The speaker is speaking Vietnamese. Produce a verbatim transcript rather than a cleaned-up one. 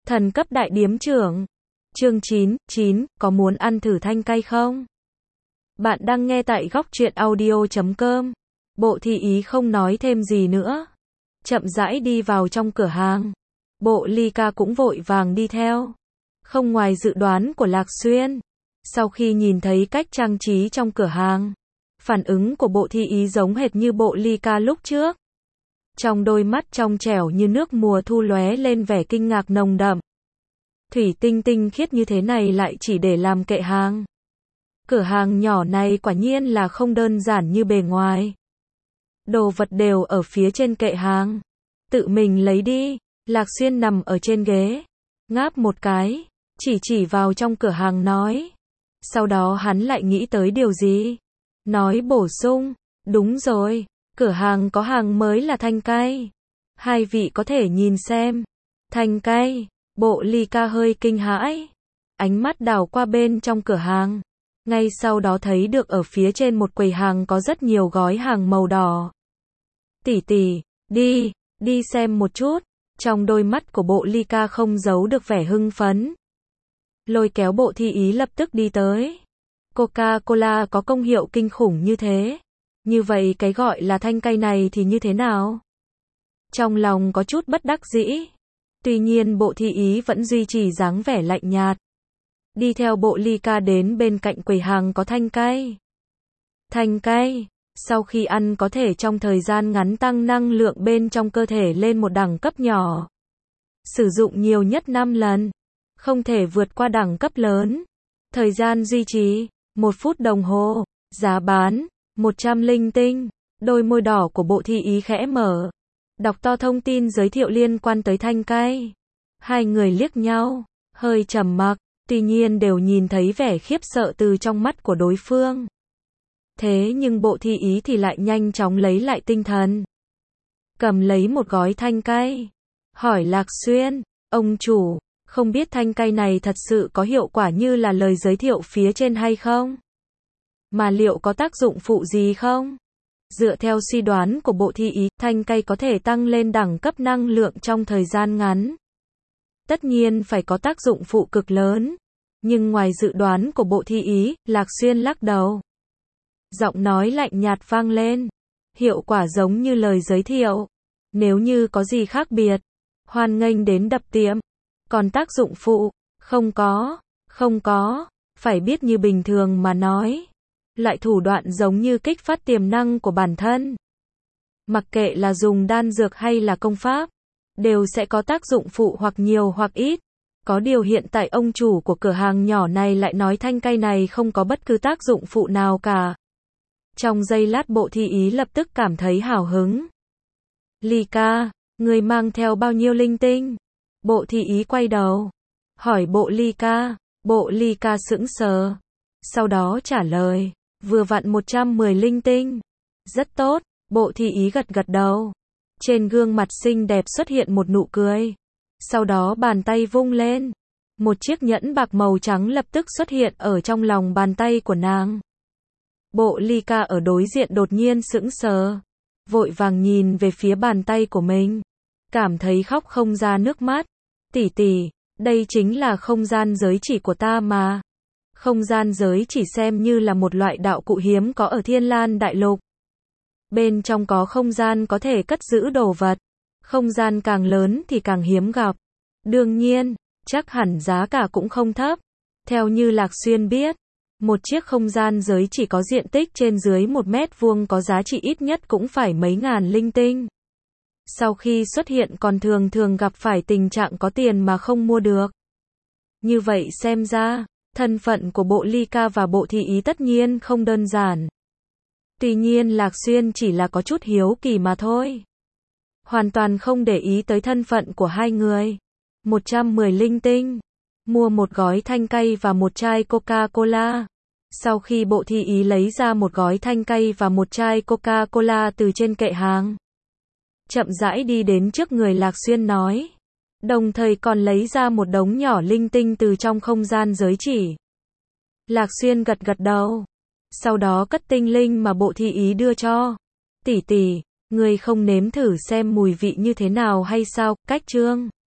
Thần cấp đại điếm trưởng. Chương chín, chín, có muốn ăn thử thanh cay không? Bạn đang nghe tại góc truyện audio chấm com. Bộ thị ý không nói thêm gì nữa. Chậm rãi đi vào trong cửa hàng. Bộ ly ca cũng vội vàng đi theo. Không ngoài dự đoán của Lạc Xuyên. Sau khi nhìn thấy cách trang trí trong cửa hàng, phản ứng của bộ thị ý giống hệt như bộ ly ca lúc trước. Trong đôi mắt trong trẻo như nước mùa thu lóe lên vẻ kinh ngạc nồng đậm. Thủy tinh tinh khiết như thế này lại chỉ để làm kệ hàng. Cửa hàng nhỏ này quả nhiên là không đơn giản như bề ngoài. Đồ vật đều ở phía trên kệ hàng. Tự mình lấy đi. Lạc Xuyên nằm ở trên ghế, ngáp một cái, chỉ chỉ vào trong cửa hàng nói. Sau đó hắn lại nghĩ tới điều gì. Nói bổ sung, đúng rồi, cửa hàng có hàng mới là thanh cay. Hai vị có thể nhìn xem. Thanh cay, bộ ly ca hơi kinh hãi. Ánh mắt đảo qua bên trong cửa hàng. Ngay sau đó thấy được ở phía trên một quầy hàng có rất nhiều gói hàng màu đỏ. Tỷ tỷ, đi, đi xem một chút. Trong đôi mắt của bộ ly ca không giấu được vẻ hưng phấn. Lôi kéo bộ thị ý lập tức đi tới. Coca-Cola có công hiệu kinh khủng như thế. Như vậy cái gọi là thanh cay này thì như thế nào? Trong lòng có chút bất đắc dĩ. Tuy nhiên bộ thị ý vẫn duy trì dáng vẻ lạnh nhạt. Đi theo bộ ly ca đến bên cạnh quầy hàng có thanh cay. Thanh cay, sau khi ăn có thể trong thời gian ngắn tăng năng lượng bên trong cơ thể lên một đẳng cấp nhỏ. Sử dụng nhiều nhất năm lần. Không thể vượt qua đẳng cấp lớn. Thời gian duy trì, một phút đồng hồ. Giá bán, một trăm linh tinh. Đôi môi đỏ của bộ thị ý khẽ mở. Đọc to thông tin giới thiệu liên quan tới thanh cay. Hai người liếc nhau, hơi trầm mặc, tuy nhiên đều nhìn thấy vẻ khiếp sợ từ trong mắt của đối phương. Thế nhưng bộ thị ý thì lại nhanh chóng lấy lại tinh thần. Cầm lấy một gói thanh cay. Hỏi Lạc Xuyên, ông chủ, không biết thanh cay này thật sự có hiệu quả như là lời giới thiệu phía trên hay không? Mà liệu có tác dụng phụ gì không? Dựa theo suy đoán của bộ thị ý, thanh cay có thể tăng lên đẳng cấp năng lượng trong thời gian ngắn. Tất nhiên phải có tác dụng phụ cực lớn. Nhưng ngoài dự đoán của bộ thị ý, Lạc Xuyên lắc đầu. Giọng nói lạnh nhạt vang lên. Hiệu quả giống như lời giới thiệu. Nếu như có gì khác biệt, hoan nghênh đến đập tiệm. Còn tác dụng phụ, không có, không có, phải biết như bình thường mà nói. Loại thủ đoạn giống như kích phát tiềm năng của bản thân. Mặc kệ là dùng đan dược hay là công pháp, đều sẽ có tác dụng phụ hoặc nhiều hoặc ít. Có điều hiện tại ông chủ của cửa hàng nhỏ này lại nói thanh cay này không có bất cứ tác dụng phụ nào cả. Trong giây lát bộ thị ý lập tức cảm thấy hào hứng. Ly ca, người mang theo bao nhiêu linh tinh? Bộ thị ý quay đầu. Hỏi bộ ly ca. Bộ ly ca sững sờ. Sau đó trả lời. Vừa vặn một trăm mười linh tinh. Rất tốt. Bộ thị ý gật gật đầu. Trên gương mặt xinh đẹp xuất hiện một nụ cười. Sau đó bàn tay vung lên. Một chiếc nhẫn bạc màu trắng lập tức xuất hiện ở trong lòng bàn tay của nàng. Bộ ly ca ở đối diện đột nhiên sững sờ. Vội vàng nhìn về phía bàn tay của mình. Cảm thấy khóc không ra nước mắt. Tỷ tỷ, đây chính là không gian giới chỉ của ta mà. Không gian giới chỉ xem như là một loại đạo cụ hiếm có ở Thiên Lan Đại Lục. Bên trong có không gian có thể cất giữ đồ vật. Không gian càng lớn thì càng hiếm gặp. Đương nhiên, chắc hẳn giá cả cũng không thấp. Theo như Lạc Xuyên biết, một chiếc không gian giới chỉ có diện tích trên dưới một mét vuông có giá trị ít nhất cũng phải mấy ngàn linh tinh. Sau khi xuất hiện còn thường thường gặp phải tình trạng có tiền mà không mua được. Như vậy xem ra, thân phận của bộ ly ca và bộ thị ý tất nhiên không đơn giản. Tuy nhiên Lạc Xuyên chỉ là có chút hiếu kỳ mà thôi. Hoàn toàn không để ý tới thân phận của hai người. một trăm mười linh tinh. Mua một gói thanh cay và một chai Coca-Cola. Sau khi bộ thị ý lấy ra một gói thanh cay và một chai Coca-Cola từ trên kệ hàng. Chậm rãi đi đến trước người Lạc Xuyên nói. Đồng thời còn lấy ra một đống nhỏ linh tinh từ trong không gian giới chỉ. Lạc Xuyên gật gật đầu. Sau đó cất tinh linh mà bộ thị ý đưa cho. Tỷ tỷ, người không nếm thử xem mùi vị như thế nào hay sao? Cách chương